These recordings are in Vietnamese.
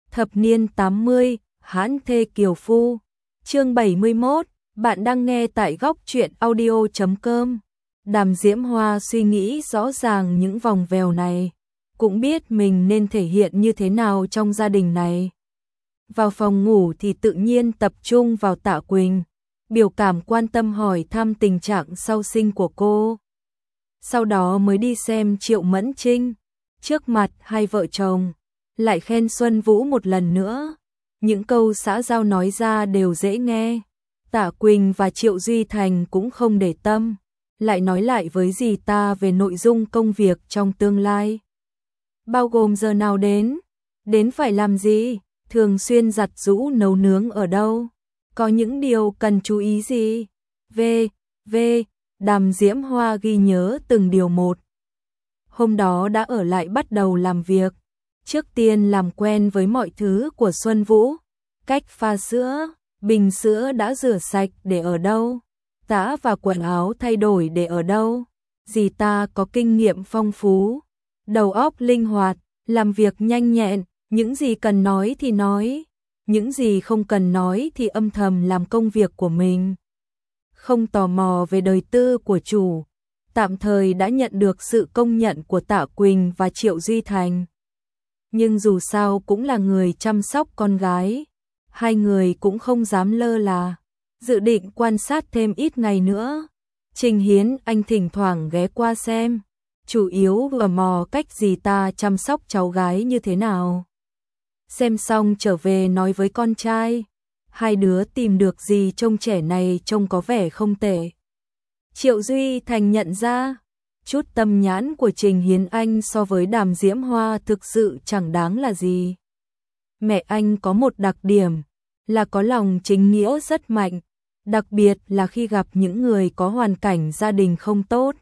Thập niên 80, hãn thê kiều phu. Chương 71, bạn đang nghe tại góc truyện audio.com. Đàm Diễm Hoa suy nghĩ rõ ràng những vòng vèo này, cũng biết mình nên thể hiện như thế nào trong gia đình này. Vào phòng ngủ thì tự nhiên tập trung vào Tạ Quỳnh, biểu cảm quan tâm hỏi thăm tình trạng sau sinh của cô. Sau đó mới đi xem Triệu Mẫn Trinh, trước mặt hai vợ chồng, lại khen Xuân Vũ một lần nữa. Những câu xã giao nói ra đều dễ nghe. Tạ Quỳnh và Triệu Duy Thành cũng không để tâm, lại nói lại với dì ta về nội dung công việc trong tương lai. Bao gồm giờ nào đến phải làm gì, thường xuyên giặt giũ nấu nướng ở đâu, có những điều cần chú ý gì. Đàm Diễm Hoa ghi nhớ từng điều một. Hôm đó đã ở lại bắt đầu làm việc. Trước tiên làm quen với mọi thứ của Xuân Vũ, cách pha sữa, bình sữa đã rửa sạch để ở đâu, tã và quần áo thay đổi để ở đâu. Dì ta có kinh nghiệm phong phú, đầu óc linh hoạt, làm việc nhanh nhẹn, những gì cần nói thì nói, những gì không cần nói thì âm thầm làm công việc của mình. Không tò mò về đời tư của chủ, tạm thời đã nhận được sự công nhận của Tạ Quỳnh và Triệu Duy Thành. Nhưng dù sao cũng là người chăm sóc con gái, hai người cũng không dám lơ là, dự định quan sát thêm ít ngày nữa. Trình Hiến Anh thỉnh thoảng ghé qua xem, chủ yếu vừa mò cách dì ta chăm sóc cháu gái như thế nào. Xem xong trở về nói với con trai, hai đứa tìm được gì trông trẻ này trông có vẻ không tệ. Triệu Duy Thành nhận ra, chút tâm nhãn của Trình Hiến Anh so với Đàm Diễm Hoa thực sự chẳng đáng là gì. Mẹ anh có một đặc điểm là có lòng chính nghĩa rất mạnh, đặc biệt là khi gặp những người có hoàn cảnh gia đình không tốt.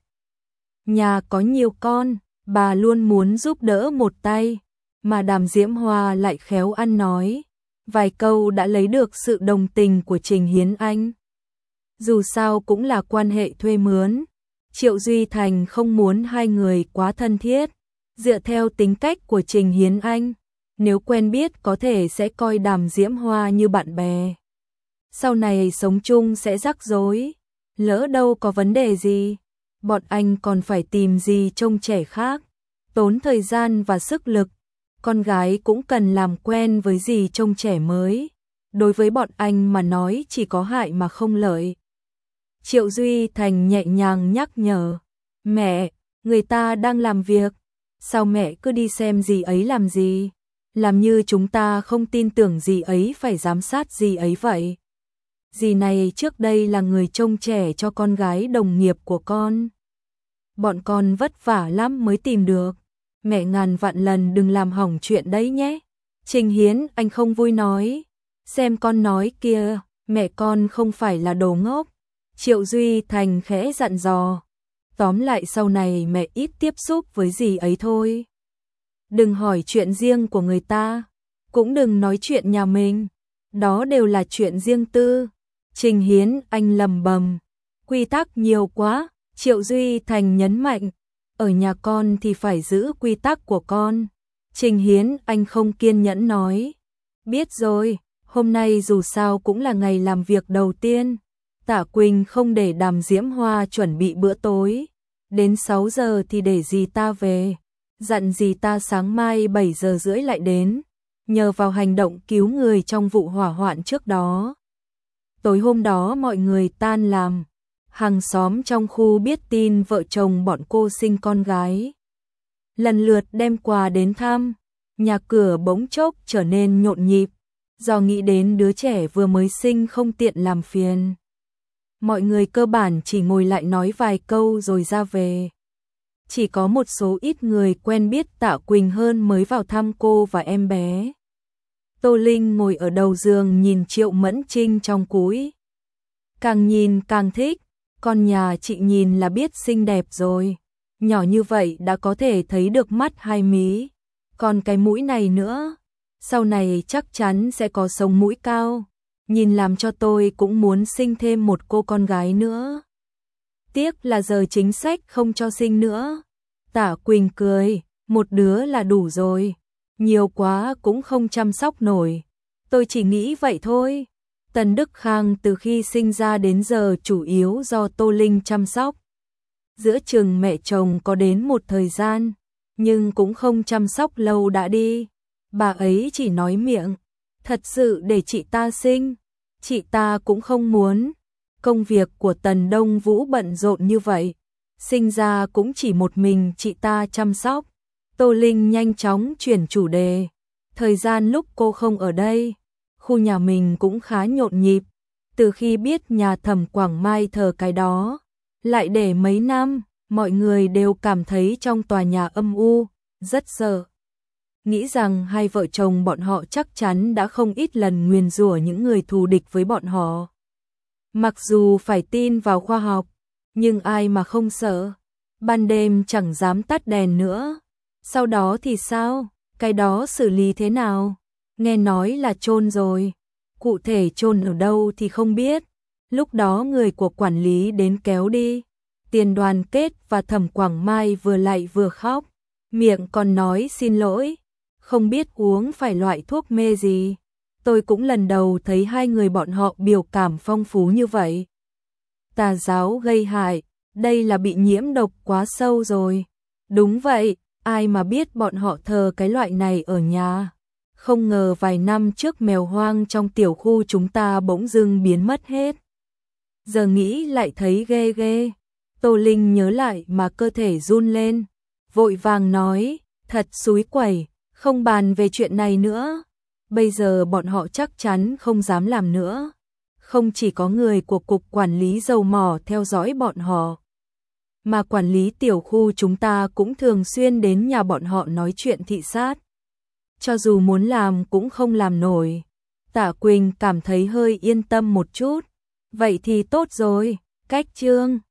Nhà có nhiều con, bà luôn muốn giúp đỡ một tay, mà Đàm Diễm Hoa lại khéo ăn nói, vài câu đã lấy được sự đồng tình của Trình Hiến Anh. Dù sao cũng là quan hệ thuê mướn, Triệu Duy Thành không muốn hai người quá thân thiết. Dựa theo tính cách của Trình Hiến Anh, nếu quen biết có thể sẽ coi Đàm Diễm Hoa như bạn bè. Sau này sống chung sẽ rắc rối, lỡ đâu có vấn đề gì, bọn anh còn phải tìm gì trông trẻ khác, tốn thời gian và sức lực. Con gái cũng cần làm quen với gì trông trẻ mới, đối với bọn anh mà nói chỉ có hại mà không lợi. Triệu Duy Thành nhẹ nhàng nhắc nhở, mẹ, người ta đang làm việc, sao mẹ cứ đi xem dì ấy làm gì, làm như chúng ta không tin tưởng dì ấy phải giám sát dì ấy vậy. Dì này trước đây là người trông trẻ cho con gái đồng nghiệp của con. Bọn con vất vả lắm mới tìm được, mẹ ngàn vạn lần đừng làm hỏng chuyện đấy nhé. Trình Hiến Anh không vui nói, xem con nói kia, mẹ con không phải là đồ ngốc. Triệu Duy Thành khẽ dặn dò, tóm lại sau này mẹ ít tiếp xúc với dì ấy thôi. Đừng hỏi chuyện riêng của người ta, cũng đừng nói chuyện nhà mình, đó đều là chuyện riêng tư. Trình Hiến Anh lầm bầm, quy tắc nhiều quá. Triệu Duy Thành nhấn mạnh, ở nhà con thì phải giữ quy tắc của con. Trình Hiến Anh không kiên nhẫn nói, biết rồi, hôm nay dù sao cũng là ngày làm việc đầu tiên. Tạ Quỳnh không để Đàm Diễm Hoa chuẩn bị bữa tối, đến 6 giờ thì để dì ta về, dặn dì ta sáng mai 7 giờ rưỡi lại đến, nhờ vào hành động cứu người trong vụ hỏa hoạn trước đó. Tối hôm đó mọi người tan làm, hàng xóm trong khu biết tin vợ chồng bọn cô sinh con gái, lần lượt đem quà đến thăm, nhà cửa bỗng chốc trở nên nhộn nhịp, do nghĩ đến đứa trẻ vừa mới sinh không tiện làm phiền. Mọi người cơ bản chỉ ngồi lại nói vài câu rồi ra về. Chỉ có một số ít người quen biết Tạ Quỳnh hơn mới vào thăm cô và em bé. Tô Linh ngồi ở đầu giường nhìn Triệu Mẫn Trinh trong cũi. Càng nhìn càng thích, con nhà chị nhìn là biết xinh đẹp rồi. Nhỏ như vậy đã có thể thấy được mắt hai mí. Còn cái mũi này nữa, sau này chắc chắn sẽ có sống mũi cao. Nhìn làm cho tôi cũng muốn sinh thêm một cô con gái nữa. Tiếc là giờ chính sách không cho sinh nữa. Tạ Quỳnh cười, một đứa là đủ rồi. nhiều quá cũng không chăm sóc nổi. Tôi chỉ nghĩ vậy thôi. Tần Đức Khang từ khi sinh ra đến giờ chủ yếu do Tô Linh chăm sóc. Giữa chừng mẹ chồng có đến một thời gian, nhưng cũng không chăm sóc lâu đã đi. Bà ấy chỉ nói miệng, thật sự để chị ta sinh, chị ta cũng không muốn. Công việc của Tần Đông Vũ bận rộn như vậy, sinh ra cũng chỉ một mình chị ta chăm sóc. Tô Linh nhanh chóng chuyển chủ đề. Thời gian lúc cô không ở đây, khu nhà mình cũng khá nhộn nhịp. Từ khi biết nhà Thẩm Quảng Mai thờ cái đó, lại để mấy năm, mọi người đều cảm thấy trong tòa nhà âm u, rất sợ. Nghĩ rằng hai vợ chồng bọn họ chắc chắn đã không ít lần nguyền rủa những người thù địch với bọn họ. Mặc dù phải tin vào khoa học, nhưng ai mà không sợ. Ban đêm chẳng dám tắt đèn nữa. Sau đó thì sao? Cái đó xử lý thế nào? Nghe nói là chôn rồi. Cụ thể chôn ở đâu thì không biết. Lúc đó người của quản lý đến kéo đi. Tiền Đoàn Kết và Thẩm Quảng Mai vừa lạy vừa khóc. Miệng còn nói xin lỗi. Không biết uống phải loại thuốc mê gì. Tôi cũng lần đầu thấy hai người bọn họ biểu cảm phong phú như vậy. Tà giáo gây hại, đây là bị nhiễm độc quá sâu rồi. Đúng vậy, ai mà biết bọn họ thờ cái loại này ở nhà. Không ngờ vài năm trước mèo hoang trong tiểu khu chúng ta bỗng dưng biến mất hết. Giờ nghĩ lại thấy ghê ghê. Tô Linh nhớ lại mà cơ thể run lên. Vội vàng nói, thật xúi quẩy, không bàn về chuyện này nữa. Bây giờ bọn họ chắc chắn không dám làm nữa. Không chỉ có người của cục quản lý dầu mỏ theo dõi bọn họ, mà quản lý tiểu khu chúng ta cũng thường xuyên đến nhà bọn họ nói chuyện thị sát. Cho dù muốn làm cũng không làm nổi. Tạ Quỳnh cảm thấy hơi yên tâm một chút. Vậy thì tốt rồi, cách chương